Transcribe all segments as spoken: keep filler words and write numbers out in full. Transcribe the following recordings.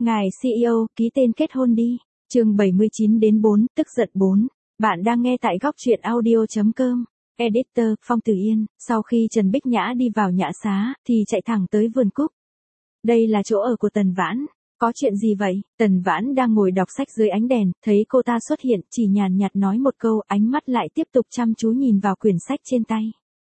Ngài xê e ô, ký tên kết hôn đi. Chương bảy mươi chín đến bốn, tức giận bốn. Bạn đang nghe tại góc truyện audio chấm com. Editor, Phong Tử Yên, sau khi Trần Bích Nhã đi vào nhã xá, thì chạy thẳng tới vườn cúc. Đây là chỗ ở của Tần Vãn. Có chuyện gì vậy? Tần Vãn đang ngồi đọc sách dưới ánh đèn, thấy cô ta xuất hiện, chỉ nhàn nhạt nói một câu, ánh mắt lại tiếp tục chăm chú nhìn vào quyển sách trên tay.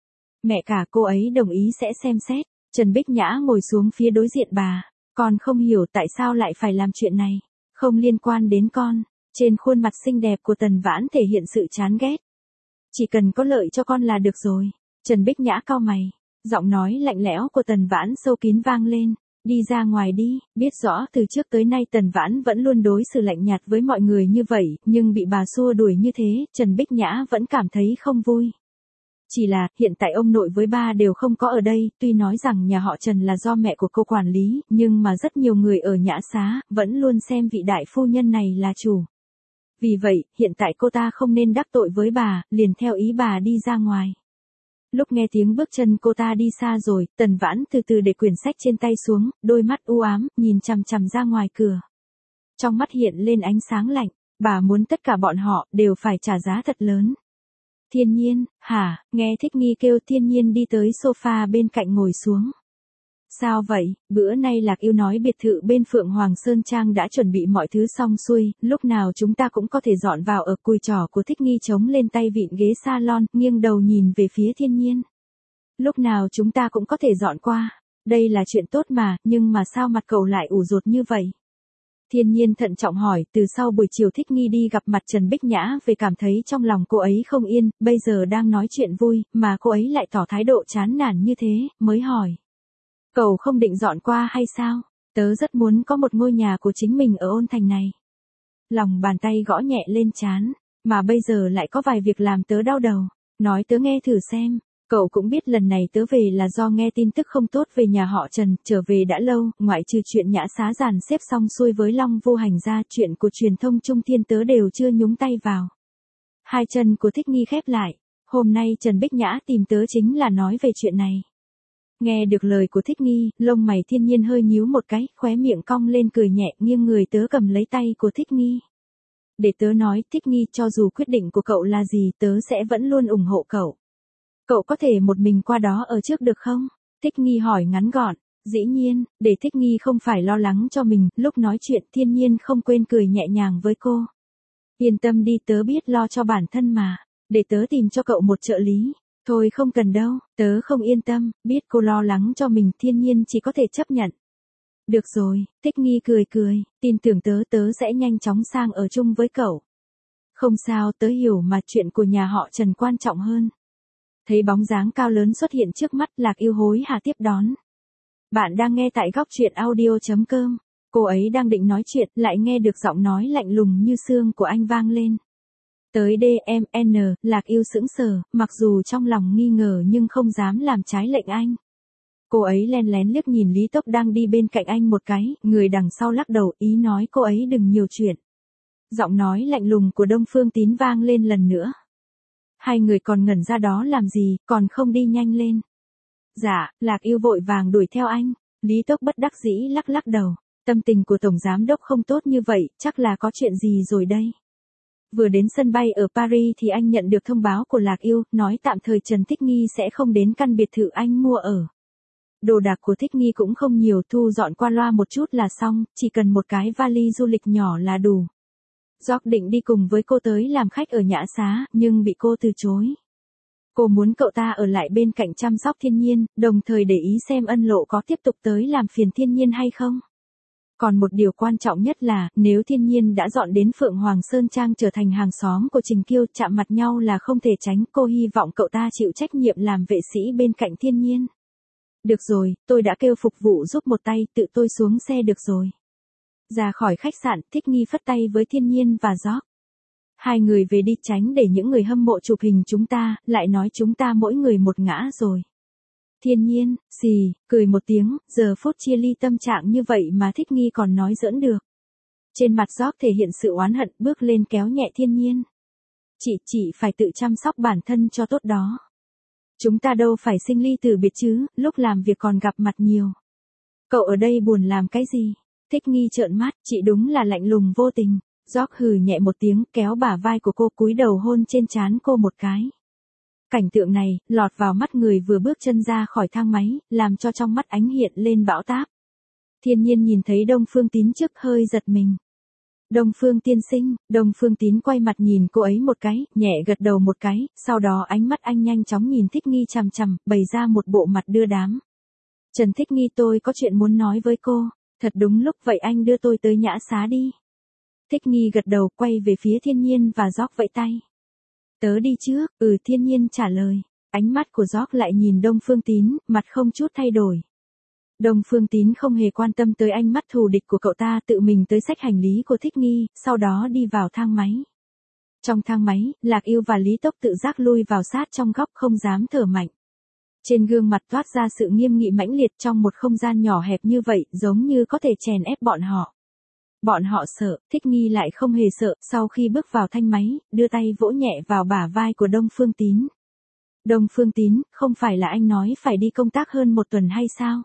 Mẹ cả cô ấy đồng ý sẽ xem xét. Trần Bích Nhã ngồi xuống phía đối diện bà. Con không hiểu tại sao lại phải làm chuyện này. Không liên quan đến con. Trên khuôn mặt xinh đẹp của Tần Vãn thể hiện sự chán ghét. Chỉ cần có lợi cho con là được rồi. Trần Bích Nhã cau mày. Giọng nói lạnh lẽo của Tần Vãn sâu kín vang lên. Đi ra ngoài đi. Biết rõ từ trước tới nay Tần Vãn vẫn luôn đối xử lạnh nhạt với mọi người như vậy, nhưng bị bà xua đuổi như thế, Trần Bích Nhã vẫn cảm thấy không vui. Chỉ là, hiện tại ông nội với ba đều không có ở đây, tuy nói rằng nhà họ Trần là do mẹ của cô quản lý, nhưng mà rất nhiều người ở nhã xá, vẫn luôn xem vị đại phu nhân này là chủ. Vì vậy, hiện tại cô ta không nên đắc tội với bà, liền theo ý bà đi ra ngoài. Lúc nghe tiếng bước chân cô ta đi xa rồi, Tần Vãn từ từ để quyển sách trên tay xuống, đôi mắt u ám, nhìn chằm chằm ra ngoài cửa. Trong mắt hiện lên ánh sáng lạnh, bà muốn tất cả bọn họ đều phải trả giá thật lớn. Thiên Nhiên, hả? Nghe Thích Nghi kêu Thiên Nhiên đi tới sofa bên cạnh ngồi xuống. Sao vậy? Bữa nay Lạc Yêu nói biệt thự bên Phượng Hoàng Sơn Trang đã chuẩn bị mọi thứ xong xuôi, lúc nào chúng ta cũng có thể dọn vào ở. Cùi trỏ của Thích Nghi chống lên tay vịn ghế salon, nghiêng đầu nhìn về phía Thiên Nhiên. Lúc nào chúng ta cũng có thể dọn qua. Đây là chuyện tốt mà, nhưng mà sao mặt cậu lại ủ rột như vậy? Thiên Nhiên thận trọng hỏi, từ sau buổi chiều Thích Nghi đi gặp mặt Trần Bích Nhã về cảm thấy trong lòng cô ấy không yên, bây giờ đang nói chuyện vui, mà cô ấy lại tỏ thái độ chán nản như thế, mới hỏi. Cậu không định dọn qua hay sao? Tớ rất muốn có một ngôi nhà của chính mình ở Ôn Thành này. Lòng bàn tay gõ nhẹ lên trán, mà bây giờ lại có vài việc làm tớ đau đầu. Nói tớ nghe thử xem. Cậu cũng biết lần này tớ về là do nghe tin tức không tốt về nhà họ Trần, trở về đã lâu, ngoại trừ chuyện nhã xá dàn xếp xong xuôi với Long Vô Hành ra, chuyện của truyền thông Trung Thiên tớ đều chưa nhúng tay vào. Hai chân của Thích Nghi khép lại, hôm nay Trần Bích Nhã tìm tớ chính là nói về chuyện này. Nghe được lời của Thích Nghi, lông mày Thiên Nhiên hơi nhíu một cái, khóe miệng cong lên cười nhẹ, nghiêng người tớ cầm lấy tay của Thích Nghi. Để tớ nói, Thích Nghi, cho dù quyết định của cậu là gì, tớ sẽ vẫn luôn ủng hộ cậu. Cậu có thể một mình qua đó ở trước được không? Thích Nghi hỏi ngắn gọn. Dĩ nhiên, để Thích Nghi không phải lo lắng cho mình, lúc nói chuyện Thiên Nhiên không quên cười nhẹ nhàng với cô. Yên tâm đi, tớ biết lo cho bản thân mà. Để tớ tìm cho cậu một trợ lý. Thôi không cần đâu, tớ không yên tâm, biết cô lo lắng cho mình, Thiên Nhiên chỉ có thể chấp nhận. Được rồi, Thích Nghi cười cười, tin tưởng tớ tớ sẽ nhanh chóng sang ở chung với cậu. Không sao, tớ hiểu mà, chuyện của nhà họ Trần quan trọng hơn. Thấy bóng dáng cao lớn xuất hiện trước mắt, Lạc Yêu hối hả tiếp đón. Bạn đang nghe tại góc truyện audio chấm com. Cô ấy đang định nói chuyện, lại nghe được giọng nói lạnh lùng như xương của anh vang lên. Tới đê em en, Lạc Yêu sững sờ, mặc dù trong lòng nghi ngờ nhưng không dám làm trái lệnh anh. Cô ấy len lén liếc nhìn Lý Tốc đang đi bên cạnh anh một cái, người đằng sau lắc đầu, ý nói cô ấy đừng nhiều chuyện. Giọng nói lạnh lùng của Đông Phương Tín vang lên lần nữa. Hai người còn ngẩn ra đó làm gì, còn không đi nhanh lên. Dạ, Lạc Yêu vội vàng đuổi theo anh. Lý Tốc bất đắc dĩ lắc lắc đầu. Tâm tình của Tổng Giám Đốc không tốt như vậy, chắc là có chuyện gì rồi đây. Vừa đến sân bay ở Paris thì anh nhận được thông báo của Lạc Yêu, nói tạm thời Trần Thích Nghi sẽ không đến căn biệt thự anh mua ở. Đồ đạc của Thích Nghi cũng không nhiều, thu dọn qua loa một chút là xong, chỉ cần một cái vali du lịch nhỏ là đủ. George định đi cùng với cô tới làm khách ở nhã xá, nhưng bị cô từ chối. Cô muốn cậu ta ở lại bên cạnh chăm sóc Thiên Nhiên, đồng thời để ý xem Ân Lộ có tiếp tục tới làm phiền Thiên Nhiên hay không. Còn một điều quan trọng nhất là, nếu Thiên Nhiên đã dọn đến Phượng Hoàng Sơn Trang trở thành hàng xóm của Trình Kiêu, chạm mặt nhau là không thể tránh, cô hy vọng cậu ta chịu trách nhiệm làm vệ sĩ bên cạnh Thiên Nhiên. Được rồi, tôi đã kêu phục vụ giúp một tay, tự tôi xuống xe được rồi. Ra khỏi khách sạn, Thích Nghi phất tay với Thiên Nhiên và George. Hai người về đi, tránh để những người hâm mộ chụp hình chúng ta, lại nói chúng ta mỗi người một ngã rồi. Thiên Nhiên, xì, cười một tiếng, giờ phút chia ly tâm trạng như vậy mà Thích Nghi còn nói giỡn được. Trên mặt George thể hiện sự oán hận, bước lên kéo nhẹ Thiên Nhiên. Chị, chị phải tự chăm sóc bản thân cho tốt đó. Chúng ta đâu phải sinh ly từ biệt chứ, lúc làm việc còn gặp mặt nhiều. Cậu ở đây buồn làm cái gì? Thích Nghi trợn mắt, chị đúng là lạnh lùng vô tình. Gióc hừ nhẹ một tiếng, kéo bả vai của cô, cúi đầu hôn trên trán cô một cái. Cảnh tượng này, lọt vào mắt người vừa bước chân ra khỏi thang máy, làm cho trong mắt ánh hiện lên bão táp. Thiên Nhiên nhìn thấy Đông Phương Tín trước hơi giật mình. Đông Phương tiên sinh, Đông Phương Tín quay mặt nhìn cô ấy một cái, nhẹ gật đầu một cái, sau đó ánh mắt anh nhanh chóng nhìn Thích Nghi chằm chằm, bày ra một bộ mặt đưa đám. Trần Thích Nghi, tôi có chuyện muốn nói với cô. Thật đúng lúc, vậy anh đưa tôi tới nhã xá đi. Thích Nghi gật đầu, quay về phía Thiên Nhiên và Gióc vẫy tay. Tớ đi trước. Ừ, Thiên Nhiên trả lời. Ánh mắt của Gióc lại nhìn Đông Phương Tín, mặt không chút thay đổi. Đông Phương Tín không hề quan tâm tới ánh mắt thù địch của cậu ta, tự mình tới xách hành lý của Thích Nghi, sau đó đi vào thang máy. Trong thang máy, Lạc Yêu và Lý Tốc tự giác lui vào sát trong góc, không dám thở mạnh. Trên gương mặt toát ra sự nghiêm nghị mãnh liệt, trong một không gian nhỏ hẹp như vậy, giống như có thể chèn ép bọn họ. Bọn họ sợ, Thích Nghi lại không hề sợ, sau khi bước vào thang máy, đưa tay vỗ nhẹ vào bả vai của Đông Phương Tín. Đông Phương Tín, không phải là anh nói phải đi công tác hơn một tuần hay sao?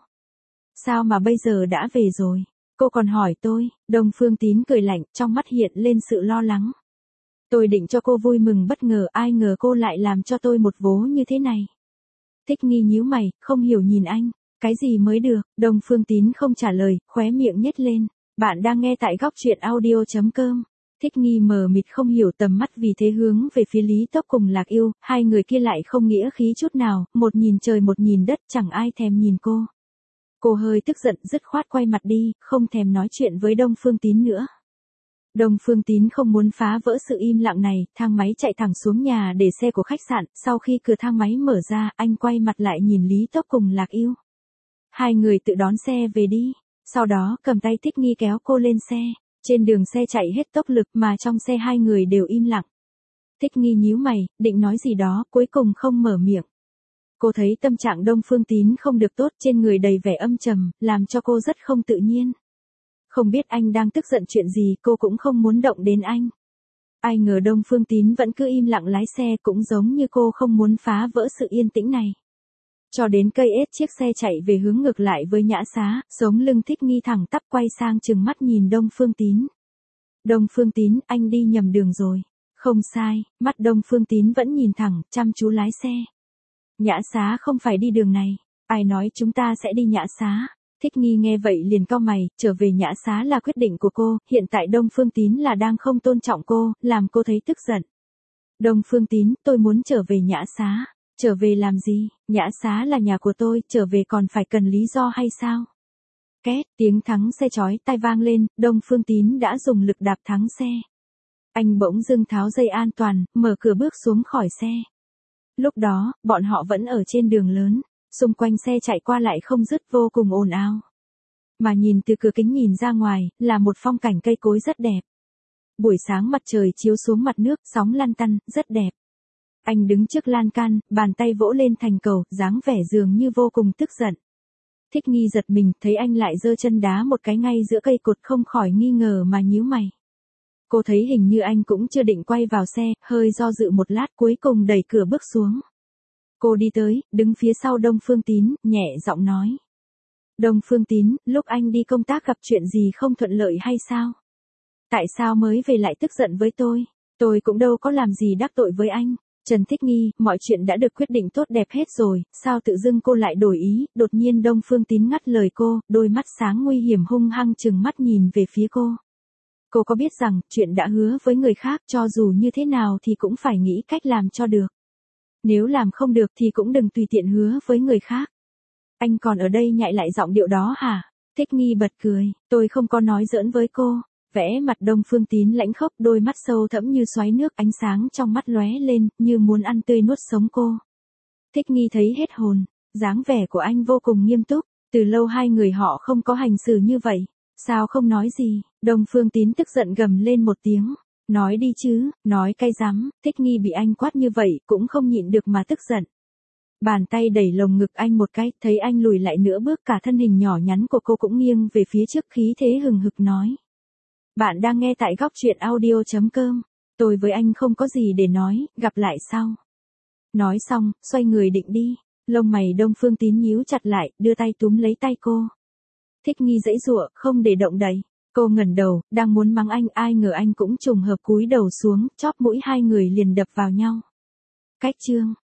Sao mà bây giờ đã về rồi? Cô còn hỏi tôi. Đông Phương Tín cười lạnh, trong mắt hiện lên sự lo lắng. Tôi định cho cô vui mừng bất ngờ, ai ngờ cô lại làm cho tôi một vố như thế này. Thích Nghi nhíu mày, không hiểu nhìn anh. Cái gì mới được? Đông Phương Tín không trả lời, khóe miệng nhếch lên. Bạn đang nghe tại góc truyện audio chấm com. Thích Nghi mờ mịt không hiểu, tầm mắt vì thế hướng về phía Lý Tốc cùng Lạc Yêu, hai người kia lại không nghĩa khí chút nào, một nhìn trời một nhìn đất, chẳng ai thèm nhìn cô. Cô hơi tức giận, dứt khoát quay mặt đi, không thèm nói chuyện với Đông Phương Tín nữa. Đông Phương Tín không muốn phá vỡ sự im lặng này, thang máy chạy thẳng xuống nhà để xe của khách sạn, sau khi cửa thang máy mở ra, anh quay mặt lại nhìn Lý Tốc cùng Lạc Yêu. Hai người tự đón xe về đi, sau đó cầm tay Thích Nghi kéo cô lên xe, trên đường xe chạy hết tốc lực mà trong xe hai người đều im lặng. Thích Nghi nhíu mày, định nói gì đó, cuối cùng không mở miệng. Cô thấy tâm trạng Đông Phương Tín không được tốt, trên người đầy vẻ âm trầm, làm cho cô rất không tự nhiên. Không biết anh đang tức giận chuyện gì, cô cũng không muốn động đến anh. Ai ngờ Đông Phương Tín vẫn cứ im lặng lái xe, cũng giống như cô không muốn phá vỡ sự yên tĩnh này. Cho đến cây ết, chiếc xe chạy về hướng ngược lại với nhã xá, sống lưng Thích Nghi thẳng tắp quay sang trừng mắt nhìn Đông Phương Tín. Đông Phương Tín, anh đi nhầm đường rồi. Không sai, mắt Đông Phương Tín vẫn nhìn thẳng, chăm chú lái xe. Nhã xá không phải đi đường này. Ai nói chúng ta sẽ đi nhã xá? Thích Nghi nghe vậy liền cau mày, trở về nhã xá là quyết định của cô, hiện tại Đông Phương Tín là đang không tôn trọng cô, làm cô thấy tức giận. Đông Phương Tín, tôi muốn trở về nhã xá. Trở về làm gì? Nhã xá là nhà của tôi, trở về còn phải cần lý do hay sao? Két, tiếng thắng xe chói tai vang lên, Đông Phương Tín đã dùng lực đạp thắng xe. Anh bỗng dưng tháo dây an toàn, mở cửa bước xuống khỏi xe. Lúc đó, bọn họ vẫn ở trên đường lớn, xung quanh xe chạy qua lại không dứt, vô cùng ồn ào. Mà nhìn từ cửa kính nhìn ra ngoài, là một phong cảnh cây cối rất đẹp. Buổi sáng mặt trời chiếu xuống mặt nước, sóng lăn tăn, rất đẹp. Anh đứng trước lan can, bàn tay vỗ lên thành cầu, dáng vẻ dường như vô cùng tức giận. Thích Nghi giật mình, thấy anh lại giơ chân đá một cái ngay giữa cây cột, không khỏi nghi ngờ mà nhíu mày. Cô thấy hình như anh cũng chưa định quay vào xe, hơi do dự một lát, cuối cùng đẩy cửa bước xuống. Cô đi tới, đứng phía sau Đông Phương Tín, nhẹ giọng nói. Đông Phương Tín, lúc anh đi công tác gặp chuyện gì không thuận lợi hay sao? Tại sao mới về lại tức giận với tôi? Tôi cũng đâu có làm gì đắc tội với anh. Trần Thích Nghi, mọi chuyện đã được quyết định tốt đẹp hết rồi, sao tự dưng cô lại đổi ý? Đột nhiên Đông Phương Tín ngắt lời cô, đôi mắt sáng nguy hiểm hung hăng trừng mắt nhìn về phía cô. Cô có biết rằng, chuyện đã hứa với người khác, cho dù như thế nào thì cũng phải nghĩ cách làm cho được. Nếu làm không được thì cũng đừng tùy tiện hứa với người khác. Anh còn ở đây nhại lại giọng điệu đó hả? Thích Nghi bật cười, tôi không có nói giỡn với cô. Vẽ mặt Đông Phương Tín lãnh khốc, đôi mắt sâu thẫm như xoáy nước, ánh sáng trong mắt lóe lên, như muốn ăn tươi nuốt sống cô. Thích Nghi thấy hết hồn, dáng vẻ của anh vô cùng nghiêm túc, từ lâu hai người họ không có hành xử như vậy, sao không nói gì? Đông Phương Tín tức giận gầm lên một tiếng, nói đi chứ, nói cay rắm. Thích Nghi bị anh quát như vậy, cũng không nhịn được mà tức giận. Bàn tay đẩy lồng ngực anh một cái, thấy anh lùi lại nửa bước, cả thân hình nhỏ nhắn của cô cũng nghiêng về phía trước, khí thế hừng hực nói. Bạn đang nghe tại góc truyện audio chấm com. Tôi với anh không có gì để nói, gặp lại sau. Nói xong, xoay người định đi. Lông mày Đông Phương Tín nhíu chặt lại, đưa tay túm lấy tay cô. Thích Nghi giãy giụa, không để động đậy. Cô ngẩng đầu, đang muốn mắng anh, ai ngờ anh cũng trùng hợp cúi đầu xuống, chóp mũi hai người liền đập vào nhau. Cách chương